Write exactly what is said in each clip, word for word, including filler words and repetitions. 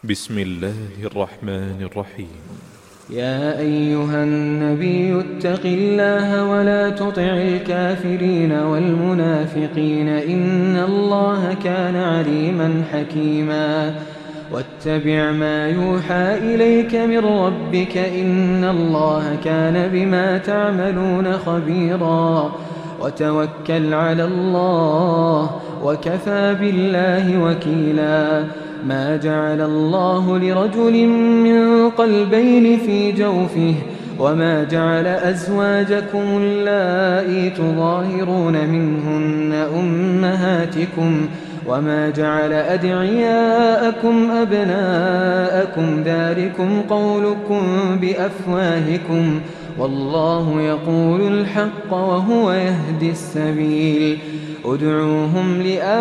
بسم الله الرحمن الرحيم. يا أيها النبي اتق الله ولا تطع الكافرين والمنافقين إن الله كان عليما حكيما واتبع ما يوحى إليك من ربك إن الله كان بما تعملون خبيرا وتوكل على الله وكفى بالله وكيلا ما جعل الله لرجل من قلبين في جوفه وما جعل أزواجكم اللائي تظاهرون منهن أمهاتكم وما جعل أدعياءكم أبناءكم ذلكم قولكم بأفواهكم والله يقول الحق وهو يهدي السبيل ادعوهم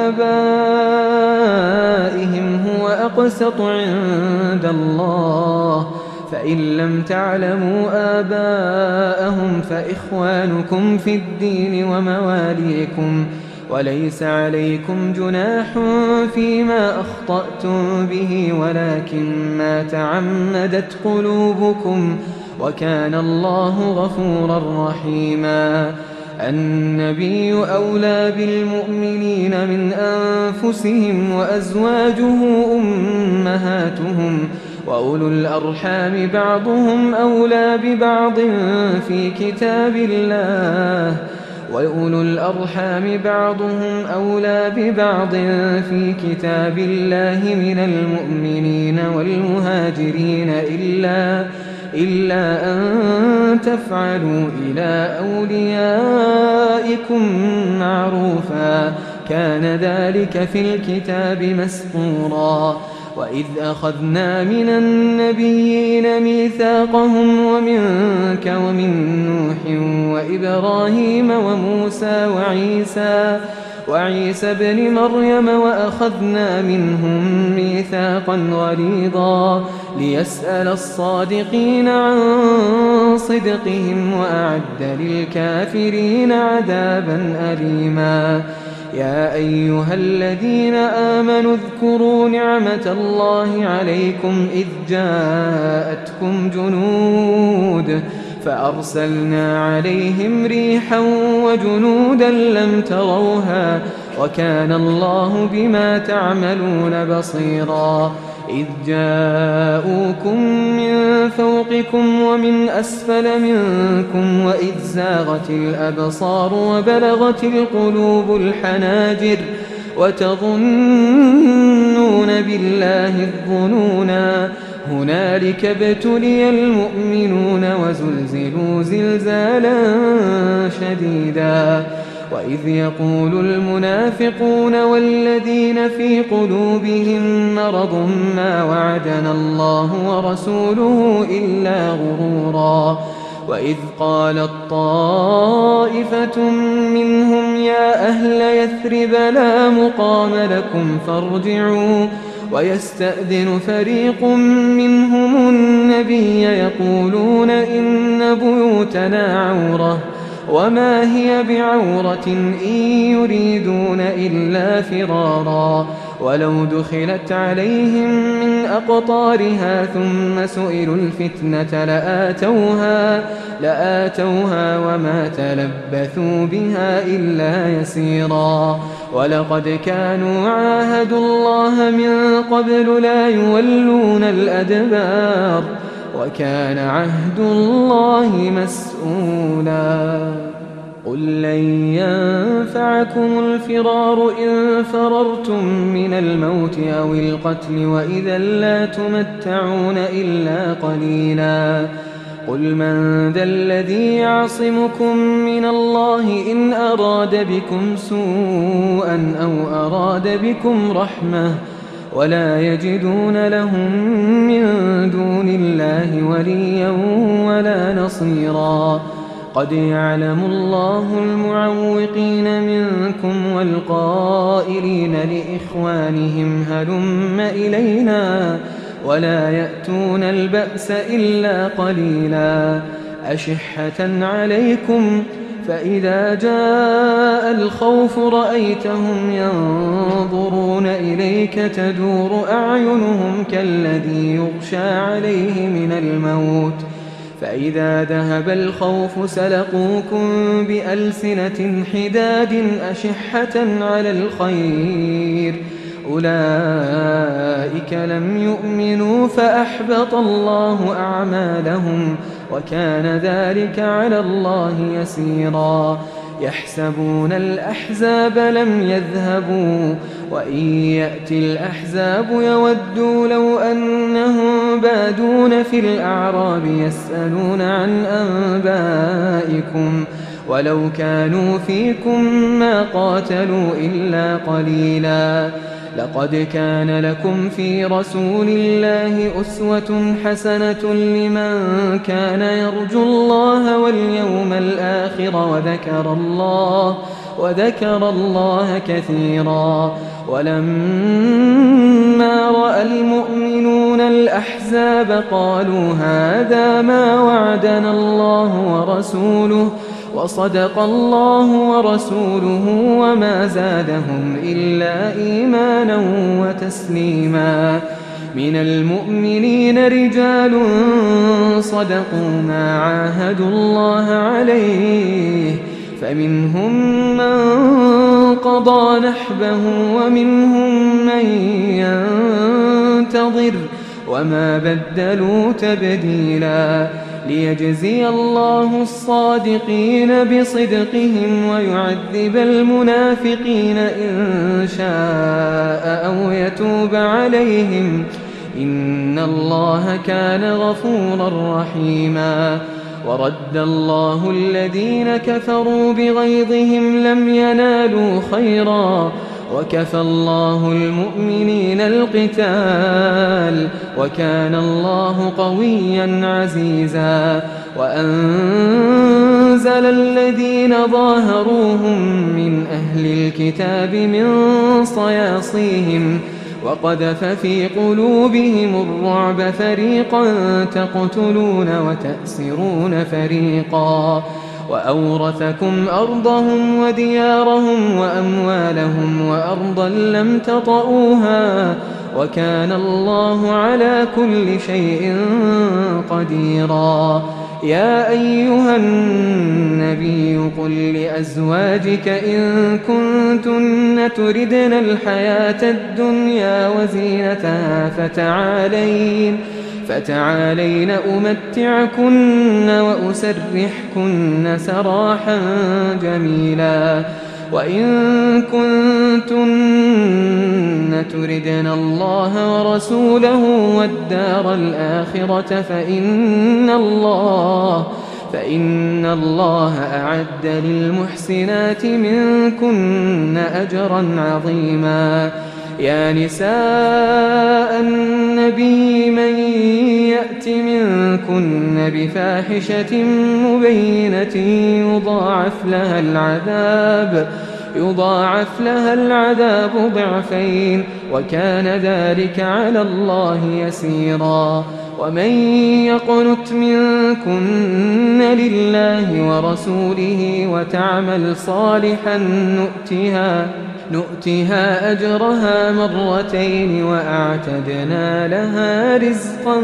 لآبائهم هو أقسط عند الله فإن لم تعلموا آباءهم فإخوانكم في الدين ومواليكم وليس عليكم جناح فيما أخطأتم به ولكن ما تعمدت قلوبكم وكان الله غفورا رحيما النبي أولى بالمؤمنين من أنفسهم وأزواجه أمهاتهم وأولو الأرحام بعضهم أولى ببعض في كتاب الله وأولو الأرحام بعضهم أولى ببعض في كتاب الله من المؤمنين والمهاجرين إلا إلا أن تفعلوا إلى أوليائكم معروفا كان ذلك في الكتاب مسطورا وإذ أخذنا من النبيين ميثاقهم ومنك ومن نوح وإبراهيم وموسى وعيسى وعيسى بن مريم وأخذنا منهم ميثاقا غليظا ليسأل الصادقين عن صدقهم وأعد للكافرين عذابا أليما يا أيها الذين آمنوا اذكروا نعمة الله عليكم إذ جاءتكم جنود فأرسلنا عليهم ريحا وجنودا لم تروها وكان الله بما تعملون بصيرا إذ جاءوكم من فوقكم ومن أسفل منكم وإذ زاغت الأبصار وبلغت القلوب الحناجر وتظنون بالله الظنونا هنالك ابتلي المؤمنون وزلزلوا زلزالا شديدا وإذ يقول المنافقون والذين في قلوبهم مرض ما وعدنا الله ورسوله إلا غرورا وإذ قالت طائفة منهم يا أهل يثرب لا مقام لكم فارجعوا ويستأذن فريق منهم النبي يقولون إن بيوتنا عورة وما هي بعورة إن يريدون إلا فرارا ولو دخلت عليهم من أقطارها ثم سئلوا الفتنة لآتوها, لآتوها وما تلبثوا بها إلا يسيرا ولقد كانوا عاهدوا الله من قبل لا يولون الأدبار وكان عهد الله مسؤولا قل لن ينفعكم الفرار إن فررتم من الموت أو القتل وإذا لا تمتعون إلا قليلا قل من ذا الذي يعصمكم من الله إن أراد بكم سوءا أو أراد بكم رحمة ولا يجدون لهم من دون الله وليا ولا نصيرا قد يعلم الله المعوقين منكم والقائلين لإخوانهم هلم إلينا ولا يأتون البأس إلا قليلا أشحة عليكم فإذا جاء الخوف رأيتهم ينظرون إليك تدور أعينهم كالذي يغشى عليه من الموت فإذا ذهب الخوف سلقوكم بألسنة حداد أشحة على الخير أولئك لم يؤمنوا فأحبط الله أعمالهم وكان ذلك على الله يسيرا يحسبون الأحزاب لم يذهبوا وإن يأتي الأحزاب يودوا لو أنهم بادون في الأعراب يسألون عن أنبائكم ولو كانوا فيكم ما قاتلوا إلا قليلا لقد كان لكم في رسول الله أسوة حسنة لمن كان يرجو الله واليوم الآخر وذكر الله وذكر الله كثيرا ولما رأى المؤمنون الأحزاب قالوا هذا ما وعدنا الله ورسوله وصدق الله ورسوله وما زادهم إلا إيمانا وتسليما من المؤمنين رجال صدقوا ما عاهدوا الله عليه فمنهم من قضى نحبه ومنهم من ينتظر وما بدلوا تبديلا ليجزي الله الصادقين بصدقهم ويعذب المنافقين إن شاء أو يتوب عليهم إن الله كان غفورا رحيما ورد الله الذين كفروا بغيظهم لم ينالوا خيرا وكفى الله المؤمنين القتال وكان الله قويا عزيزا وأنزل الذين ظاهروهم من أهل الكتاب من صياصيهم وقذف في قلوبهم الرعب فريقا تقتلون وتأسرون فريقا وأورثكم أرضهم وديارهم وأموالهم وأرضا لم تطئوها وكان الله على كل شيء قديرا يا أيها النبي قل لأزواجك إن كنتن تردن الحياة الدنيا وزينتها فتعالين فتعالين أمتعكن وأسرحكن سراحا جميلا وإن كنتن تردن الله ورسوله والدار الآخرة فإن الله فإن الله أعد للمحسنات منكن أجرا عظيما يا نساء النبي من يأت منكن بفاحشة مبينة يضاعف لها العذاب يضاعف لها العذاب ضعفين وكان ذلك على الله يسيرا ومن يقنت منكن لله ورسوله وتعمل صالحا نؤتها نؤتها أجرها مرتين وأعتدنا لها رزقا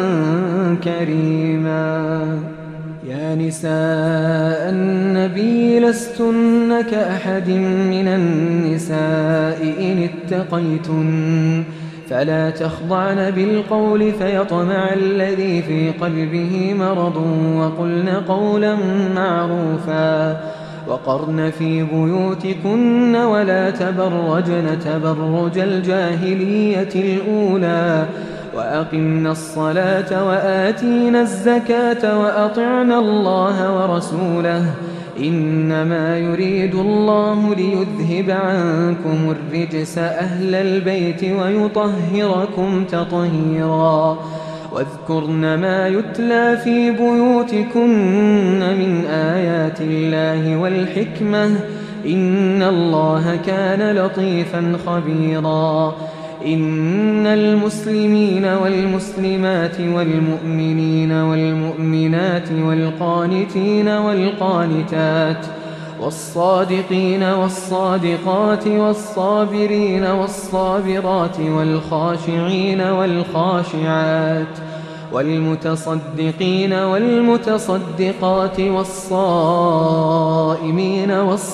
كريما يا نساء النبي لستن كأحد من النساء إن اتقيتن فلا تخضعن بالقول فيطمع الذي في قلبه مرض وقلن قولا معروفا وقرن في بيوتكن ولا تبرجن تبرج الجاهلية الأولى وأقمنا الصلاة وآتينا الزكاة وأطعنا الله ورسوله إنما يريد الله ليذهب عنكم الرجس أهل البيت ويطهركم تطهيرا واذكرن ما يتلى في بيوتكن من آيات الله والحكمة إن الله كان لطيفا خبيرا إن المسلمين والمسلمات والمؤمنين والمؤمنات والقانتين والقانتات والصادقين والصادقات والصابرين والصابرات والخاشعين والخاشعات والمتصدقين والمتصدقات والصائمين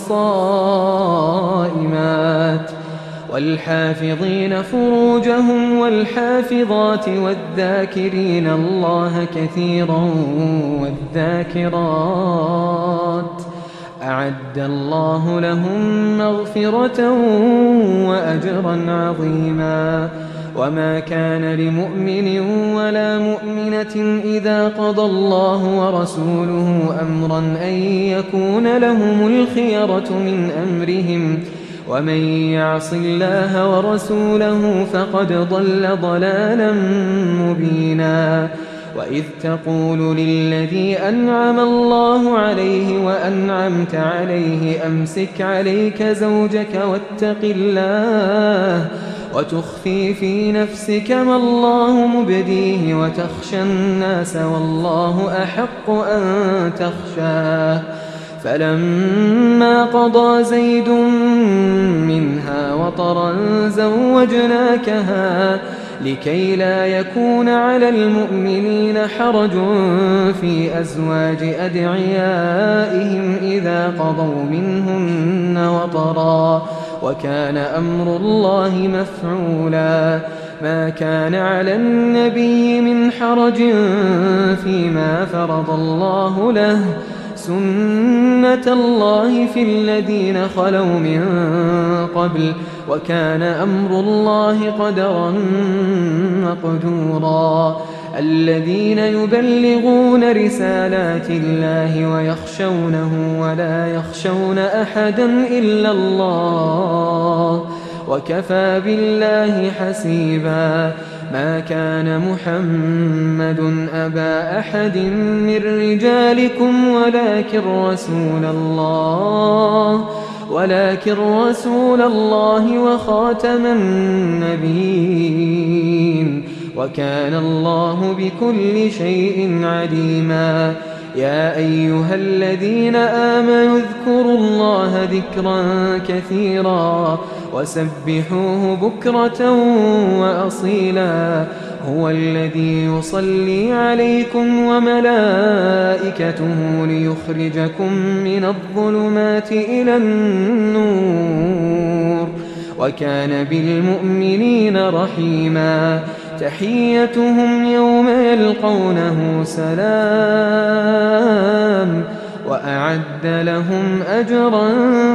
والصائمات والحافظين فروجهم والحافظات والذاكرين الله كثيرا والذاكرات أعد الله لهم مغفرة وأجرا عظيما. وما كان لمؤمن ولا مؤمنة إذا قضى الله ورسوله أمرا أن يكون لهم الخيرة من أمرهم ومن يعص الله ورسوله فقد ضل ضلالا مبينا. وإذ تقول للذي أنعم الله عليه وأنعمت عليه أمسك عليك زوجك واتق الله وتخفي في نفسك ما الله مبديه وتخشى الناس والله أحق أن تخشاه. فلما قضى زيد منها وطرا زوجناكها لكي لا يكون على المؤمنين حرج في أزواج أدعيائهم إذا قضوا منهن وطرا وكان أمر الله مفعولا. ما كان على النبي من حرج فيما فرض الله له سنة الله في الذين خلوا من قبل وكان أمر الله قدرا مقدورا. الذين يبلغون رسالات الله ويخشونه ولا يخشون أحدا إلا الله وكفى بالله حسيبا. ما كان محمد أبا أحد من رجالكم ولكن رسول الله ولكن رسول الله وخاتم النبيين وكان الله بكل شيء عليما. يا أيها الذين آمنوا اذكروا الله ذكرا كثيرا وسبحوه بكرة وأصيلا. هو الذي يصلي عليكم وملائكته ليخرجكم من الظلمات إلى النور وكان بالمؤمنين رحيما. تحيتهم يوم يلقونه سلام وأعد لهم أجرا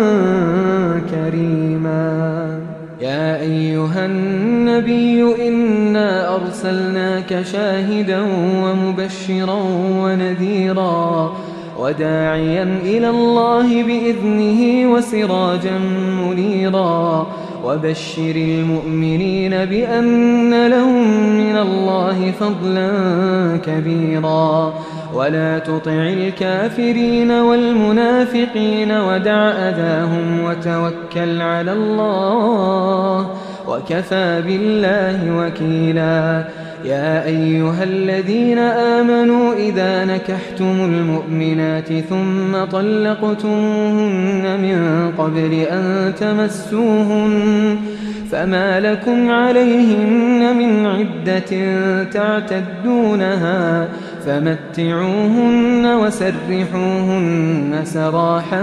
كريما. يا أيها النبي إنا أرسلناك شاهدا ومبشرا ونذيرا وداعيا إلى الله بإذنه وسراجا منيرا. وبشر المؤمنين بأن لهم من الله فضلا كبيرا. ولا تطع الكافرين والمنافقين ودع أذاهم وتوكل على الله وكفى بالله وكيلا. يا أيها الذين آمنوا إذا نكحتم المؤمنات ثم طلقتموهن من قبل أن تمسوهن فما لكم عليهن من عدة تعتدونها فمتعوهن وسرحوهن سراحا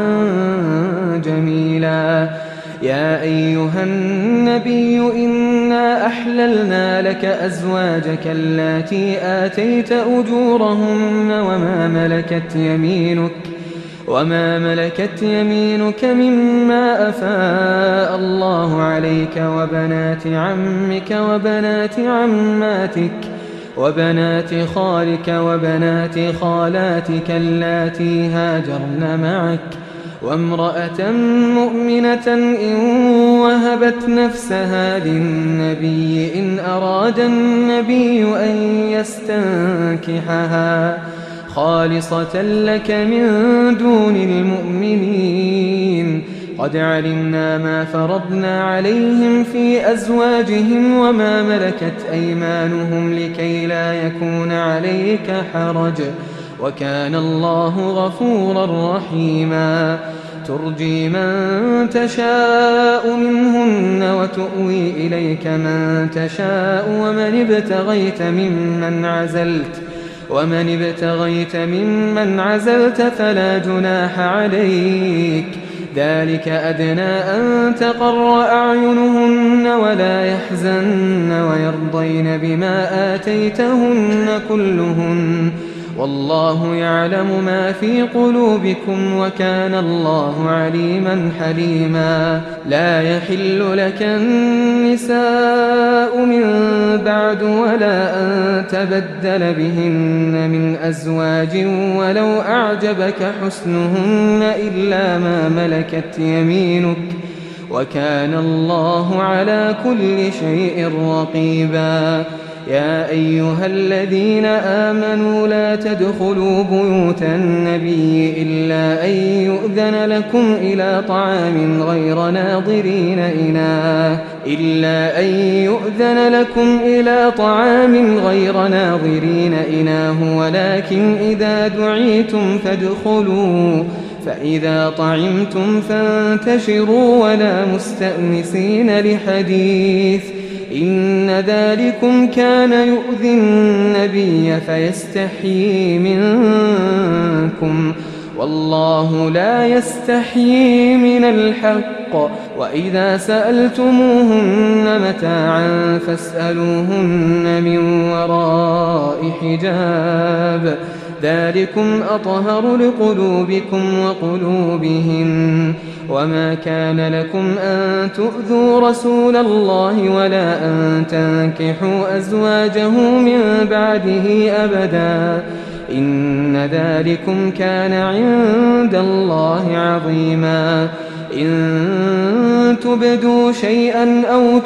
جميلا. يا أيها النبي إنا أحللنا لك أزواجك اللاتي آتيت أجورهن وما ملكت يمينك وما ملكت يمينك مما أفاء الله عليك وبنات عمك وبنات عماتك وبنات خالك وبنات خالاتك اللاتي هاجرن معك وامرأة مؤمنة إن وهبت نفسها للنبي إن أراد النبي أن يستنكحها خالصة لك من دون المؤمنين قد علمنا ما فرضنا عليهم في أزواجهم وما ملكت أيمانهم لكي لا يكون عليك حرج وكان الله غفورا رحيما ترجي من تشاء منهن وتؤوي إليك من تشاء ومن ابتغيت ممن عزلت ومن ابتغيت ممن عزلت فلا جناح عليك ذلك أدنى أن تقر أعينهن ولا يحزن ويرضين بما آتيتهن كلهن والله يعلم ما في قلوبكم وكان الله عليما حليما لا يحل لك النساء من بعد ولا أن تبدل بهن من أزواج ولو أعجبك حسنهن إلا ما ملكت يمينك وكان الله على كل شيء رقيبا يا أيها الذين آمنوا لا تدخلوا بيوت النبي إلا أن يؤذن لكم إلى طعام غير ناظرين إناه إلا أن يؤذن لكم إلى طعام غير ناظرين إناه ولكن إذا دعيتم فادخلوا فإذا طعمتم فانتشروا ولا مستأنسين لحديث إن ذلكم كان يؤذي النبي فيستحيي منكم والله لا يستحيي من الحق وإذا سألتموهن متاعا فاسألوهن من وراء حجاب ذلكم أطهر لقلوبكم وقلوبهم وما كان لكم أن تؤذوا رسول الله ولا أن تنكحوا أزواجه من بعده أبدا إن ذلكم كان عند الله عظيما إن تبدوا شيئا أو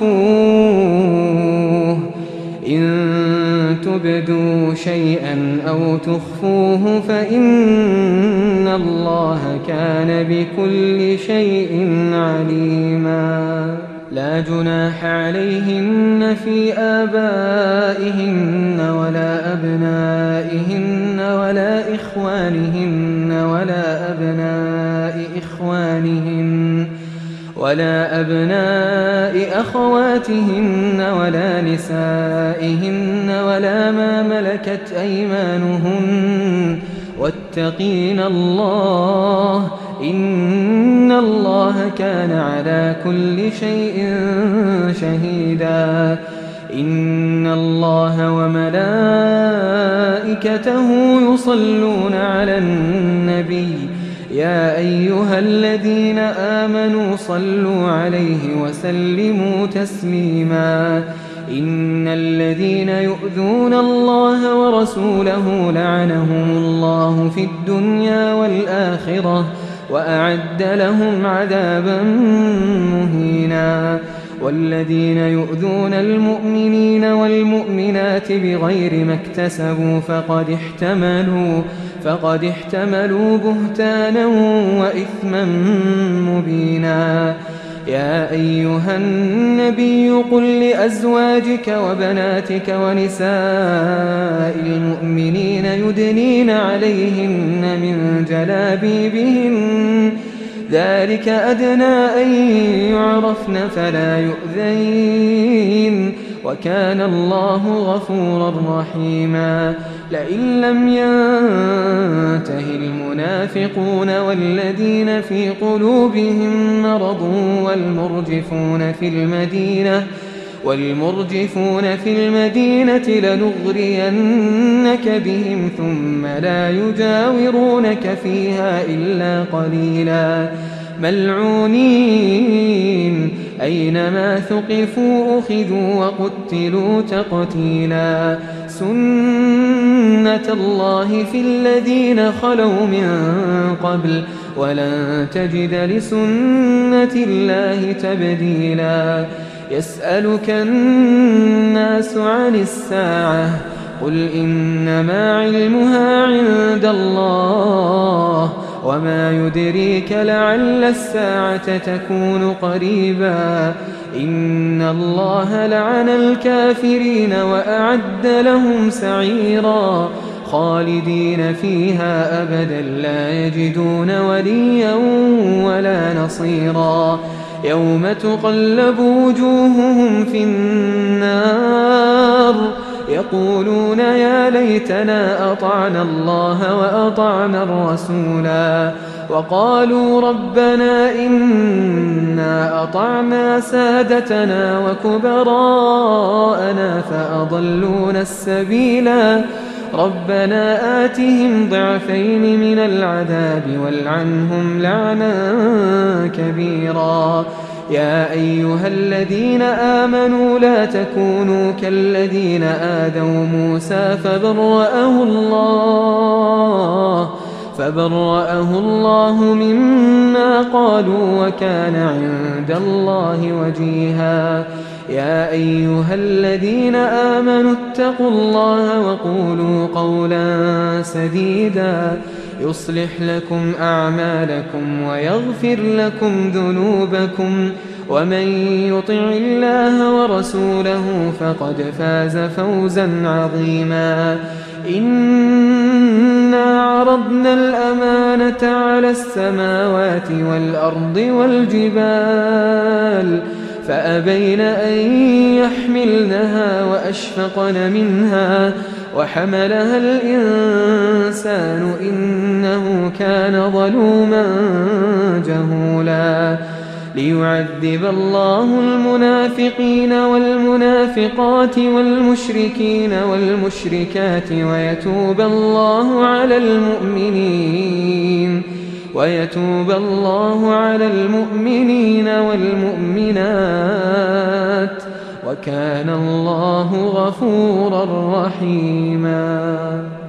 تخفوه إن تبدوا شيئا أو تخفوه فإن الله كان بكل شيء عليما لا جناح عليهن في آبائهن ولا أبنائهن ولا إخوانهن ولا أبناء إخوانهن ولا أبناء أخواتهن ولا نسائهن ولا ما ملكت أيمانهن واتقين الله إن الله كان على كل شيء شهيدا إن الله وملائكته يصلون على النبي يا أيها الذين آمنوا صلوا عليه وسلموا تسليما إن الذين يؤذون الله ورسوله لعنهم الله في الدنيا والآخرة وأعد لهم عذابا مهينا والذين يؤذون المؤمنين والمؤمنات بغير ما اكتسبوا فقد احتملوا فقد احتملوا بهتانا وإثما مبينا يا أيها النبي قل لأزواجك وبناتك ونساء المؤمنين يدنين عليهن من جلابيبهن ذلك أدنى أن يعرفن فلا يؤذين وكان الله غفورا رحيما لئن لم ينته المنافقون والذين في قلوبهم مرض والمرجفون في المدينة والمرجفون في المدينة لنغرينك بهم ثم لا يجاورونك فيها إلا قليلا ملعونين أينما ثقفوا أخذوا وقتلوا تقتيلا سنة الله في الذين خلوا من قبل ولن تجد لسنة الله تبديلا يسألك الناس عن الساعة قل إنما علمها عند الله وما يدريك لعل الساعة تكون قريبا إن الله لعن الكافرين وأعد لهم سعيرا خالدين فيها أبدا لا يجدون وليا ولا نصيرا يوم تقلب وجوههم في النار يقولون يا ليتنا أطعنا الله وأطعنا الرسولا وقالوا ربنا إنا أطعنا سادتنا وكبراءنا فأضلونا السبيلا ربنا آتهم ضعفين من العذاب والعنهم لعنا كبيرا يا أيها الذين آمنوا لا تكونوا كالذين آذوا موسى فبرأه الله فبرأه الله مما قالوا وكان عند الله وجيها يا أيها الذين آمنوا اتقوا الله وقولوا قولا سديدا يصلح لكم أعمالكم ويغفر لكم ذنوبكم ومن يطع الله ورسوله فقد فاز فوزا عظيما إنا عرضنا الأمانة على السماوات والأرض والجبال فأبين أن يحملنها وأشفقن منها وحملها الإنسان إنه كان ظلوما جهولا ليعذب الله المنافقين والمنافقات والمشركين والمشركات ويتوب الله على المؤمنين ويتوب الله على المؤمنين والمؤمنات وكان الله غفورا رحيما.